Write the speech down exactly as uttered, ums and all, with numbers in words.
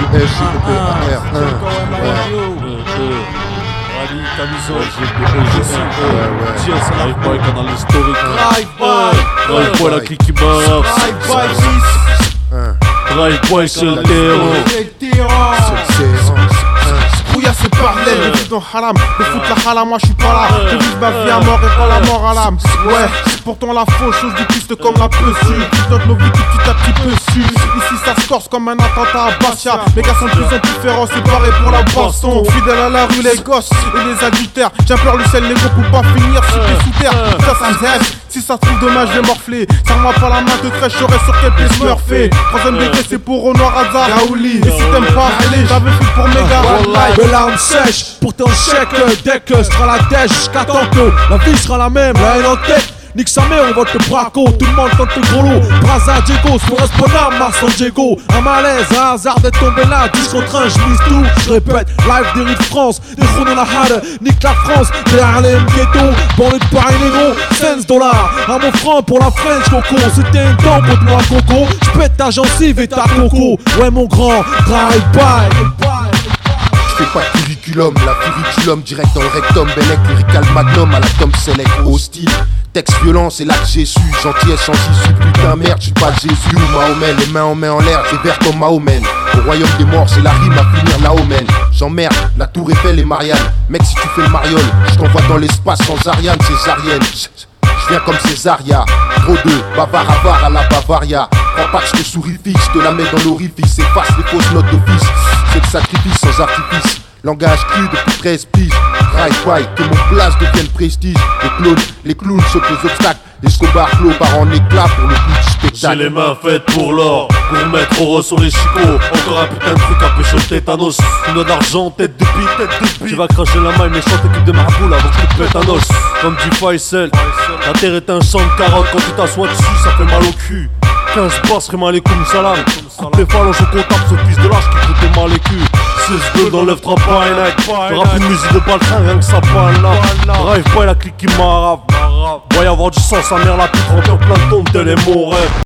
F, J, P, R, Ali, Camisole, G P E, G C E, G S, Drive Boy, canal historique. Drive Boy, Drive Boy, la clique qui meurt. Drive Boy, Drive Boy, c'est le terreau. C'est le terreau. Brouillard c'est parallèle, le foot dans haram, le foot la halam, moi je suis pas là. Je vis ma vie à mort et pas la mort à l'âme. Ouais, pourtant la fausse chose du piste comme la pessu. Qui donne nos vies tout petit à petit peu su. Ici ça se corse comme un attentat à Bastia. Les gars sont de plus en plus féroces, c'est pareil pour la baston. Fidèle à la rue, les gosses et les adultères. J'implore le sel négro pour pas finir sous tes sous terre. Ça, ça me aide. Si ça se trouve dommage, je vais morfler. Serre-moi pas la main de trait, je saurais sur quel pied je me refais. Troisième degré, c'est pour Renoir Hazard, Yaouli. Et si t'aimes pas, allez, j'avais fait pour mes gars. Mes larmes sèches, pourtant chèque. Dès que je serai la dèche, jusqu'à temps que la vie sera la même, la haine en tête. Nique sa mère, on vote le braco, tout le monde tente le gros lot. Braza, Diego, son responsable, Marsan Diego. Un malaise, un hasard d'être tombé là, dix contre un, je mise tout. Je répète, live des rues de France, des chronos la hade, nique la France, les Harlem ghetto, banlieue de Paris négro, quinze dollars. À mon franc pour la French coco, c'était un temps pour moi coco. J'pète ta gencive et ta coco, ouais mon grand, drive by. Fais pas de curriculum, la curriculum direct dans le rectum. Bellec, lyrical magnum à la Tom Select. Hostile, texte violent, c'est là que j'ai su. Gentillesse sans issue, putain merde, j'suis pas Jésus ou Mahomet. Les mains en main en l'air, j'ai vert comme Mahomet. Au royaume des morts, c'est la rime à finir Naomen. J'emmerde, la tour Eiffel et Marianne. Mec, si tu fais le mariole, j't'envoie dans l'espace sans Ariane, césarienne. J'viens comme Césaria, trop de bavard avare à la Bavaria. Prends pas que je te souris fixe, je te la mets dans l'orifice. Efface les fausses notes d'office, c'est le sacrifice sans artifice. Langage cru depuis treize piges. Drive by, que mon place devienne prestige. Les clones, les clowns sautent les obstacles. Escobar Flo part en éclat pour le coup du spectacle. J'ai les mains faites pour l'or, pour mettre au sur les chicots. Encore un putain de truc à pêcher au tétanos. Une doigt d'argent, tête de bite, tête de bite. Tu vas cracher la maille méchante équipe de marboule avant que je te pète un os. Comme du Faisal, la terre est un champ de carottes. Quand tu t'assois dessus, ça fait mal au cul. quinze basses, rime alaikum salam. Coupe les phalanges au contact, ce fils de lâche qui fout mal les culs. six deux dans l'œuf, trappe pas un acte. Rap une musique de baltrin, rien que ça parle là. Drive boy, la clique qui m'arrape. Va y avoir du sang, sa mère la pute, remplir plein de tombes, tel est mon rêve.